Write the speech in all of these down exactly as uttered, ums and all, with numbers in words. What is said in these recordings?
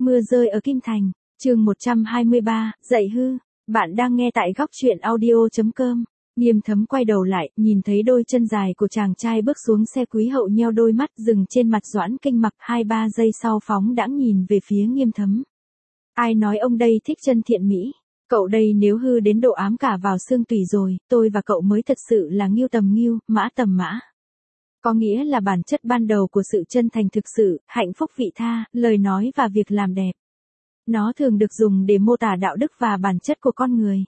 Mưa rơi ở Kim Thành, chương một trăm hai mươi ba, dạy hư. Bạn đang nghe tại góc truyện audio chấm com. Nghiêm Thấm quay đầu lại, nhìn thấy đôi chân dài của chàng trai bước xuống xe. Quý Hậu nheo đôi mắt dừng trên mặt Doãn Kinh Mặc, hai ba giây sau phóng đãng nhìn về phía Nghiêm Thấm. Ai nói ông đây thích chân thiện mỹ? Cậu đây nếu hư đến độ ám cả vào xương tủy rồi, tôi và cậu mới thật sự là nghiêu tầm nghiêu, mã tầm mã. Có nghĩa là bản chất ban đầu của sự chân thành thực sự, hạnh phúc vị tha, lời nói và việc làm đẹp. Nó thường được dùng để mô tả đạo đức và bản chất của con người.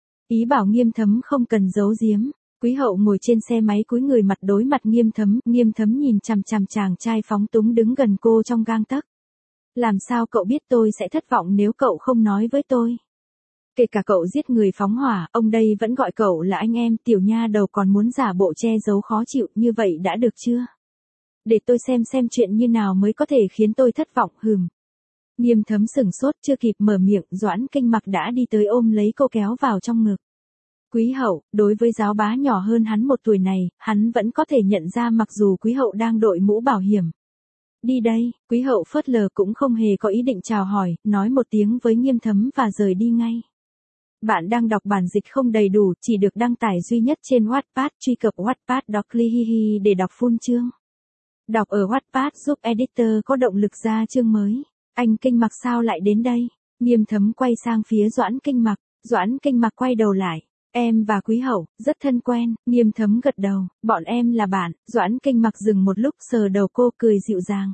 Ý bảo Nghiêm Thấm không cần giấu giếm. Quý Hậu ngồi trên xe máy cúi người mặt đối mặt Nghiêm Thấm. Nghiêm Thấm nhìn chằm chằm chàng trai phóng túng đứng gần cô trong gang tấc. Làm sao cậu biết tôi sẽ thất vọng nếu cậu không nói với tôi? Kể cả cậu giết người phóng hỏa, ông đây vẫn gọi cậu là anh em. Tiểu nha đầu còn muốn giả bộ che giấu khó chịu, như vậy đã được chưa? Để tôi xem xem chuyện như nào mới có thể khiến tôi thất vọng. Hừm. Nghiêm Thấm sửng sốt, chưa kịp mở miệng, Doãn Kinh Mặc đã đi tới ôm lấy cô kéo vào trong ngực. Quý Hậu, đối với giáo bá nhỏ hơn hắn một tuổi này, hắn vẫn có thể nhận ra mặc dù Quý Hậu đang đội mũ bảo hiểm. Đi đây. Quý Hậu phớt lờ cũng không hề có ý định chào hỏi, nói một tiếng với Nghiêm Thấm và rời đi ngay. Bạn đang đọc bản dịch không đầy đủ, chỉ được đăng tải duy nhất trên Wattpad, truy cập Wattpad dot com để đọc full chương. Đọc ở Wattpad giúp editor có động lực ra chương mới. Anh Kinh Mặc sao lại đến đây? Nghiêm Thấm quay sang phía Doãn Kinh Mặc. Doãn Kinh Mặc quay đầu lại. Em và Quý Hậu rất thân quen. Nghiêm Thấm gật đầu. Bọn em là bạn. Doãn Kinh Mặc dừng một lúc sờ đầu cô, cười dịu dàng.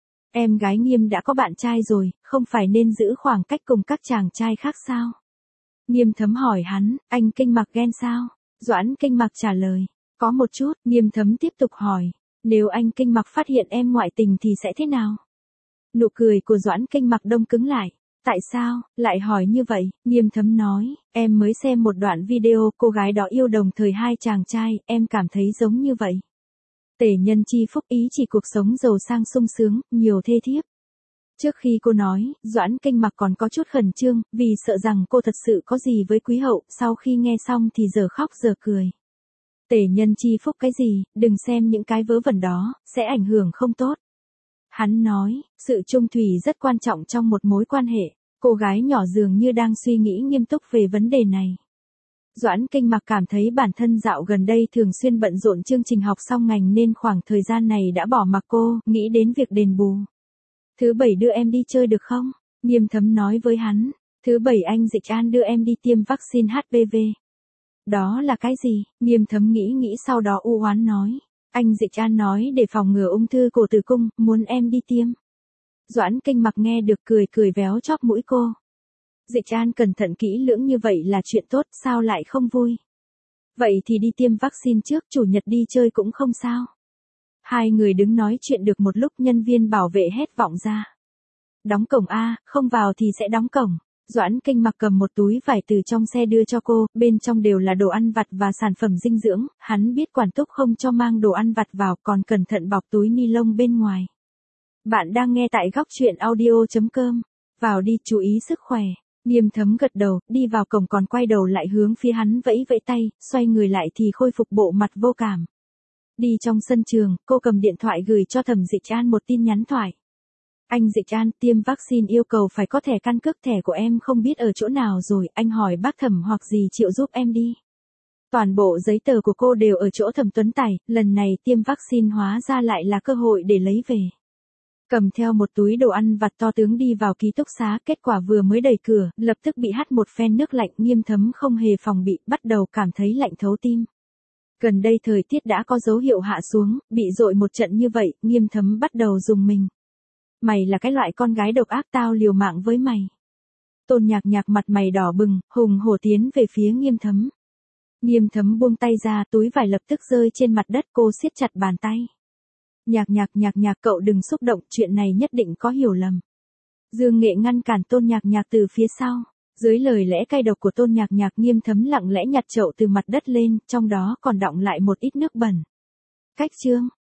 Em gái Nghiêm đã có bạn trai rồi, không phải nên giữ khoảng cách cùng các chàng trai khác sao? Nghiêm Thấm hỏi hắn, anh Kinh Mặc ghen sao? Doãn Kinh Mặc trả lời, có một chút. Nghiêm Thấm tiếp tục hỏi, nếu anh Kinh Mặc phát hiện em ngoại tình thì sẽ thế nào? Nụ cười của Doãn Kinh Mặc đông cứng lại. Tại sao, lại hỏi như vậy? Nghiêm Thấm nói, em mới xem một đoạn video cô gái đó yêu đồng thời hai chàng trai, em cảm thấy giống như vậy. Tể nhân chi phúc, ý chỉ cuộc sống giàu sang sung sướng, nhiều thê thiếp. Trước khi cô nói, Doãn Kinh Mặc còn có chút khẩn trương, vì sợ rằng cô thật sự có gì với Quý Hậu, sau khi nghe xong thì giờ khóc giờ cười. Tể nhân chi phúc cái gì, đừng xem những cái vớ vẩn đó, sẽ ảnh hưởng không tốt. Hắn nói, sự chung thủy rất quan trọng trong một mối quan hệ. Cô gái nhỏ dường như đang suy nghĩ nghiêm túc về vấn đề này. Doãn Kinh Mặc cảm thấy bản thân dạo gần đây thường xuyên bận rộn chương trình học xong ngành nên khoảng thời gian này đã bỏ mặc cô, nghĩ đến việc đền bù. Thứ bảy đưa em đi chơi được không? Nghiêm Thấm nói với hắn. Thứ bảy anh Dịch An đưa em đi tiêm vaccine hát pê vê. Đó là cái gì? Nghiêm Thấm nghĩ nghĩ sau đó u oán nói. Anh Dịch An nói để phòng ngừa ung thư cổ tử cung, muốn em đi tiêm. Doãn Kinh Mặc nghe được cười cười véo chóp mũi cô. Dịch An cẩn thận kỹ lưỡng như vậy là chuyện tốt, sao lại không vui? Vậy thì đi tiêm vaccine trước, chủ nhật đi chơi cũng không sao. Hai người đứng nói chuyện được một lúc, nhân viên bảo vệ hét vọng ra. Đóng cổng a, không vào thì sẽ đóng cổng. Doãn Kinh Mặc cầm một túi vải từ trong xe đưa cho cô, bên trong đều là đồ ăn vặt và sản phẩm dinh dưỡng, hắn biết quản túc không cho mang đồ ăn vặt vào, còn cẩn thận bọc túi ni lông bên ngoài. Bạn đang nghe tại góc truyện audio chấm com. Vào đi, chú ý sức khỏe. Nghiêm Thấm gật đầu, đi vào cổng còn quay đầu lại hướng phía hắn vẫy vẫy tay, xoay người lại thì khôi phục bộ mặt vô cảm. Đi trong sân trường, cô cầm điện thoại gửi cho Thẩm Dịch An một tin nhắn thoại. Anh Dịch An, tiêm vaccine yêu cầu phải có thẻ căn cước, thẻ của em không biết ở chỗ nào rồi, anh hỏi bác Thẩm hoặc gì chịu giúp em đi. Toàn bộ giấy tờ của cô đều ở chỗ Thẩm Tuấn Tài, lần này tiêm vaccine hóa ra lại là cơ hội để lấy về. Cầm theo một túi đồ ăn vặt to tướng đi vào ký túc xá, kết quả vừa mới đẩy cửa, lập tức bị hắt một phen nước lạnh. Nghiêm Thấm không hề phòng bị, bắt đầu cảm thấy lạnh thấu tim. Gần đây thời tiết đã có dấu hiệu hạ xuống, bị dội một trận như vậy, Nghiêm Thấm bắt đầu rùng mình. Mày là cái loại con gái độc ác, tao liều mạng với mày. Tôn Nhạc Nhạc mặt mày đỏ bừng, hùng hổ tiến về phía Nghiêm Thấm. Nghiêm Thấm buông tay ra, túi vải lập tức rơi trên mặt đất, cô siết chặt bàn tay. Nhạc Nhạc Nhạc Nhạc cậu đừng xúc động, chuyện này nhất định có hiểu lầm. Dương Nghệ ngăn cản Tôn Nhạc Nhạc từ phía sau. Dưới lời lẽ cay độc của Tôn Nhạc Nhạc, Nghiêm Thấm lặng lẽ nhặt chậu từ mặt đất lên, trong đó còn đọng lại một ít nước bẩn. Cách chương,